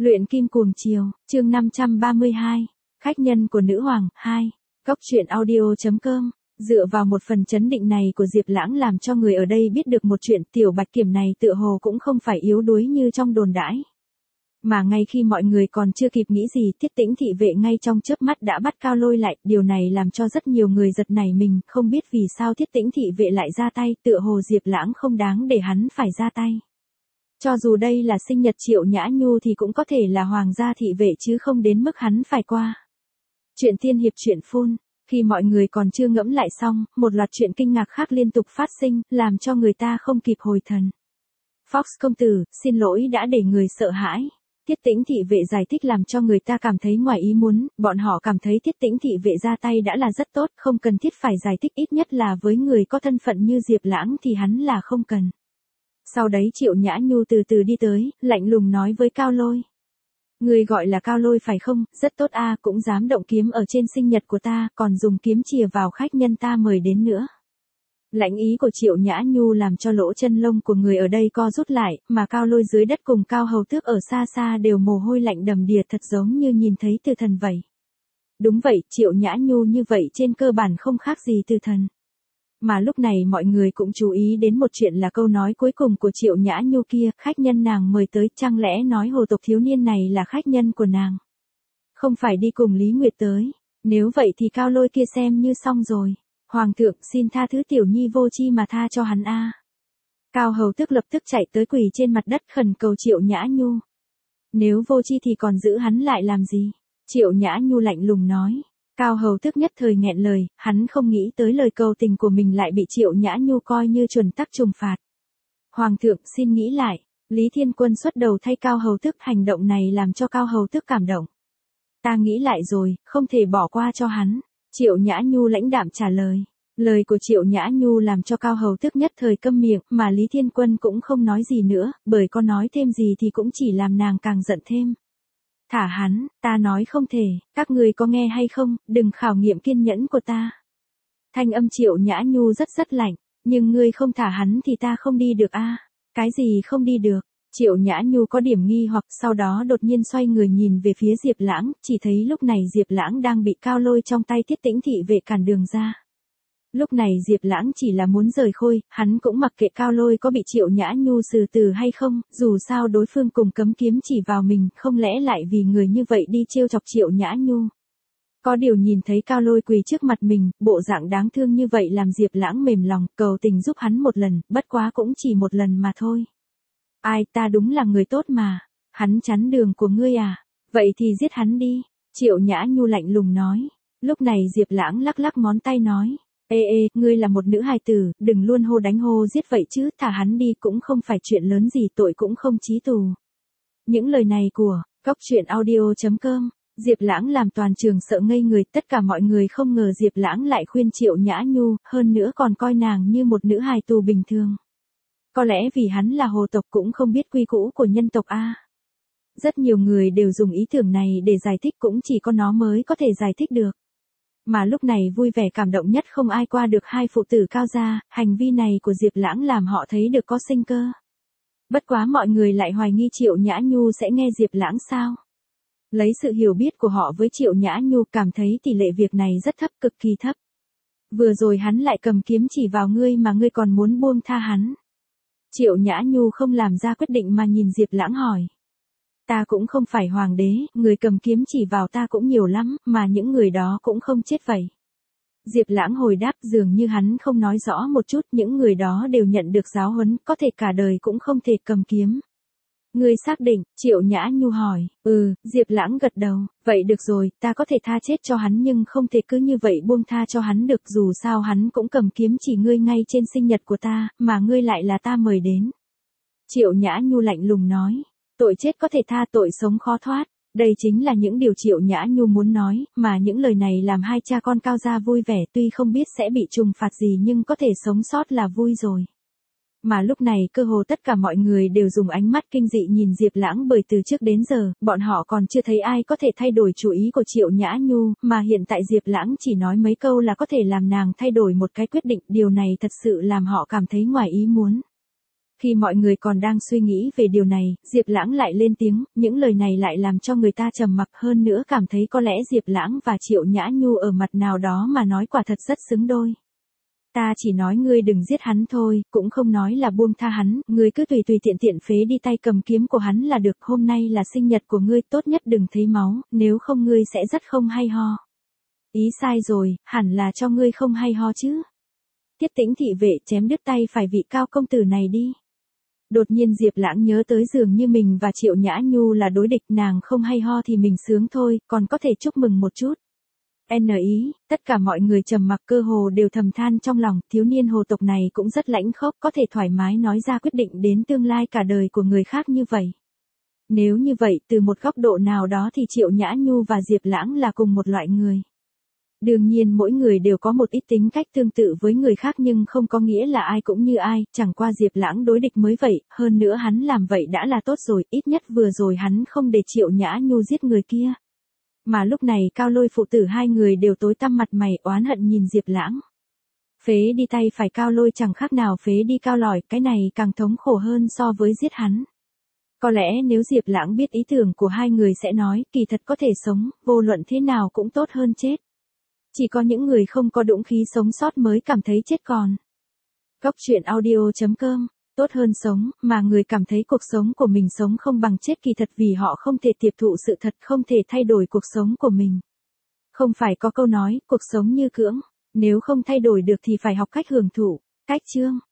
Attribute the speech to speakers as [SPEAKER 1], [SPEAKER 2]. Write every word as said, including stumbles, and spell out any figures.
[SPEAKER 1] Luyện kim cuồng chiều, chương năm trăm ba mươi hai, khách nhân của nữ hoàng, hai, góc truyện audio chấm com. Dựa vào một phần chấn định này của Diệp Lãng làm cho người ở đây biết được một chuyện, tiểu Bạch Kiểm này tựa hồ cũng không phải yếu đuối như trong đồn đãi. Mà ngay khi mọi người còn chưa kịp nghĩ gì, Tiết Tĩnh thị vệ ngay trong chớp mắt đã bắt Cao Lôi lại, điều này làm cho rất nhiều người giật nảy mình, không biết vì sao Tiết Tĩnh thị vệ lại ra tay, tựa hồ Diệp Lãng không đáng để hắn phải ra tay. Cho dù đây là sinh nhật Triệu Nhã Nhu thì cũng có thể là hoàng gia thị vệ chứ không đến mức hắn phải qua. Chuyện tiên hiệp truyện phun, khi mọi người còn chưa ngẫm lại xong, một loạt chuyện kinh ngạc khác liên tục phát sinh, làm cho người ta không kịp hồi thần. Fox công tử, xin lỗi đã để người sợ hãi. Tiết Tĩnh thị vệ giải thích làm cho người ta cảm thấy ngoài ý muốn, bọn họ cảm thấy Tiết Tĩnh thị vệ ra tay đã là rất tốt, không cần thiết phải giải thích, ít nhất là với người có thân phận như Diệp Lãng thì hắn là không cần. Sau đấy Triệu Nhã Nhu từ từ đi tới, lạnh lùng nói với Cao Lôi. Người gọi là Cao Lôi phải không, rất tốt a, cũng dám động kiếm ở trên sinh nhật của ta, còn dùng kiếm chìa vào khách nhân ta mời đến nữa. Lãnh ý của Triệu Nhã Nhu làm cho lỗ chân lông của người ở đây co rút lại, mà Cao Lôi dưới đất cùng Cao Hầu Tước ở xa xa đều mồ hôi lạnh đầm đìa, thật giống như nhìn thấy từ thần vậy. Đúng vậy, Triệu Nhã Nhu như vậy trên cơ bản không khác gì từ thần. Mà lúc này mọi người cũng chú ý đến một chuyện là câu nói cuối cùng của Triệu Nhã Nhu kia, khách nhân nàng mời tới, chẳng lẽ nói hồ tộc thiếu niên này là khách nhân của nàng? Không phải đi cùng Lý Nguyệt tới, nếu vậy thì Cao Lôi kia xem như xong rồi. Hoàng thượng xin tha thứ tiểu nhi vô chi mà tha cho hắn a. Cao Hầu Tước lập tức chạy tới quỳ trên mặt đất khẩn cầu Triệu Nhã Nhu. Nếu vô chi thì còn giữ hắn lại làm gì? Triệu Nhã Nhu lạnh lùng nói. Cao Hầu Tước nhất thời nghẹn lời, hắn không nghĩ tới lời cầu tình của mình lại bị Triệu Nhã Nhu coi như chuẩn tắc trừng phạt. Hoàng thượng xin nghĩ lại, Lý Thiên Quân xuất đầu thay Cao Hầu Tước, hành động này làm cho Cao Hầu Tước cảm động. Ta nghĩ lại rồi, không thể bỏ qua cho hắn. Triệu Nhã Nhu lãnh đạm trả lời. Lời của Triệu Nhã Nhu làm cho Cao Hầu Tước nhất thời câm miệng, mà Lý Thiên Quân cũng không nói gì nữa, bởi có nói thêm gì thì cũng chỉ làm nàng càng giận thêm. Thả hắn, ta nói không thể, các người có nghe hay không, đừng khảo nghiệm kiên nhẫn của ta. Thanh âm Triệu Nhã Nhu rất rất lạnh, nhưng ngươi không thả hắn thì ta không đi được a. Cái gì không đi được? Triệu Nhã Nhu có điểm nghi hoặc sau đó đột nhiên xoay người nhìn về phía Diệp Lãng, chỉ thấy lúc này Diệp Lãng đang bị Cao Lôi trong tay Tiết Tĩnh thị vệ cản đường ra. Lúc này Diệp Lãng chỉ là muốn rời khôi, hắn cũng mặc kệ Cao Lôi có bị Triệu Nhã Nhu xử tử hay không, dù sao đối phương cùng cấm kiếm chỉ vào mình, không lẽ lại vì người như vậy đi trêu chọc Triệu Nhã Nhu. Có điều nhìn thấy Cao Lôi quỳ trước mặt mình, bộ dạng đáng thương như vậy làm Diệp Lãng mềm lòng, cầu tình giúp hắn một lần, bất quá cũng chỉ một lần mà thôi. Ai, ta đúng là người tốt mà, hắn chắn đường của ngươi à, vậy thì giết hắn đi, Triệu Nhã Nhu lạnh lùng nói. Lúc này Diệp Lãng lắc lắc ngón tay nói, ê ê, ngươi là một nữ hài tử, đừng luôn hô đánh hô giết vậy chứ, thả hắn đi cũng không phải chuyện lớn gì, tội cũng không chí tù. Những lời này của góc truyện audio chấm com, Diệp Lãng làm toàn trường sợ ngây người, tất cả mọi người không ngờ Diệp Lãng lại khuyên Triệu Nhã Nhu, hơn nữa còn coi nàng như một nữ hài tù bình thường. Có lẽ vì hắn là hồ tộc cũng không biết quy củ của nhân tộc a. Rất nhiều người đều dùng ý tưởng này để giải thích, cũng chỉ có nó mới có thể giải thích được. Mà lúc này vui vẻ cảm động nhất không ai qua được hai phụ tử Cao gia, hành vi này của Diệp Lãng làm họ thấy được có sinh cơ. Bất quá mọi người lại hoài nghi Triệu Nhã Nhu sẽ nghe Diệp Lãng sao. Lấy sự hiểu biết của họ với Triệu Nhã Nhu cảm thấy tỷ lệ việc này rất thấp, cực kỳ thấp. Vừa rồi hắn lại cầm kiếm chỉ vào ngươi mà ngươi còn muốn buông tha hắn. Triệu Nhã Nhu không làm ra quyết định mà nhìn Diệp Lãng hỏi. Ta cũng không phải hoàng đế, người cầm kiếm chỉ vào ta cũng nhiều lắm, mà những người đó cũng không chết vậy. Diệp Lãng hồi đáp, dường như hắn không nói rõ một chút, những người đó đều nhận được giáo huấn, có thể cả đời cũng không thể cầm kiếm. Ngươi xác định, Triệu Nhã Nhu hỏi, ừ, Diệp Lãng gật đầu, vậy được rồi, ta có thể tha chết cho hắn nhưng không thể cứ như vậy buông tha cho hắn được, dù sao hắn cũng cầm kiếm chỉ ngươi ngay trên sinh nhật của ta, mà ngươi lại là ta mời đến. Triệu Nhã Nhu lạnh lùng nói, tội chết có thể tha, tội sống khó thoát, đây chính là những điều Triệu Nhã Nhu muốn nói, mà những lời này làm hai cha con Cao gia vui vẻ, tuy không biết sẽ bị trừng phạt gì nhưng có thể sống sót là vui rồi. Mà lúc này cơ hồ tất cả mọi người đều dùng ánh mắt kinh dị nhìn Diệp Lãng, bởi từ trước đến giờ, bọn họ còn chưa thấy ai có thể thay đổi chủ ý của Triệu Nhã Nhu, mà hiện tại Diệp Lãng chỉ nói mấy câu là có thể làm nàng thay đổi một cái quyết định, điều này thật sự làm họ cảm thấy ngoài ý muốn. Khi mọi người còn đang suy nghĩ về điều này, Diệp Lãng lại lên tiếng, những lời này lại làm cho người ta trầm mặc hơn nữa, cảm thấy có lẽ Diệp Lãng và Triệu Nhã Nhu ở mặt nào đó mà nói quả thật rất xứng đôi. Ta chỉ nói ngươi đừng giết hắn thôi, cũng không nói là buông tha hắn, ngươi cứ tùy tùy tiện tiện phế đi tay cầm kiếm của hắn là được, hôm nay là sinh nhật của ngươi, tốt nhất đừng thấy máu, nếu không ngươi sẽ rất không hay ho. Ý sai rồi, hẳn là cho ngươi không hay ho chứ. Tiết Tĩnh thị vệ chém đứt tay phải vị cao công tử này đi. Đột nhiên Diệp Lãng nhớ tới dường như mình và Triệu Nhã Nhu là đối địch, nàng không hay ho thì mình sướng thôi, còn có thể chúc mừng một chút. N ý, tất cả mọi người trầm mặc, cơ hồ đều thầm than trong lòng, thiếu niên hồ tộc này cũng rất lãnh khốc, có thể thoải mái nói ra quyết định đến tương lai cả đời của người khác như vậy. Nếu như vậy, từ một góc độ nào đó thì Triệu Nhã Nhu và Diệp Lãng là cùng một loại người. Đương nhiên mỗi người đều có một ít tính cách tương tự với người khác nhưng không có nghĩa là ai cũng như ai, chẳng qua Diệp Lãng đối địch mới vậy, hơn nữa hắn làm vậy đã là tốt rồi, ít nhất vừa rồi hắn không để Triệu Nhã Nhu giết người kia. Mà lúc này Cao Lôi phụ tử hai người đều tối tăm mặt mày oán hận nhìn Diệp Lãng. Phế đi tay phải Cao Lôi chẳng khác nào phế đi Cao Lỏi, cái này càng thống khổ hơn so với giết hắn. Có lẽ nếu Diệp Lãng biết ý tưởng của hai người sẽ nói, kỳ thật có thể sống, vô luận thế nào cũng tốt hơn chết. Chỉ có những người không có dũng khí sống sót mới cảm thấy chết còn. Góc truyện audio chấm com, tốt hơn sống, mà người cảm thấy cuộc sống của mình sống không bằng chết, kỳ thật vì họ không thể tiếp thụ sự thật, không thể thay đổi cuộc sống của mình. Không phải có câu nói, cuộc sống như cưỡng, nếu không thay đổi được thì phải học cách hưởng thụ. Cách chương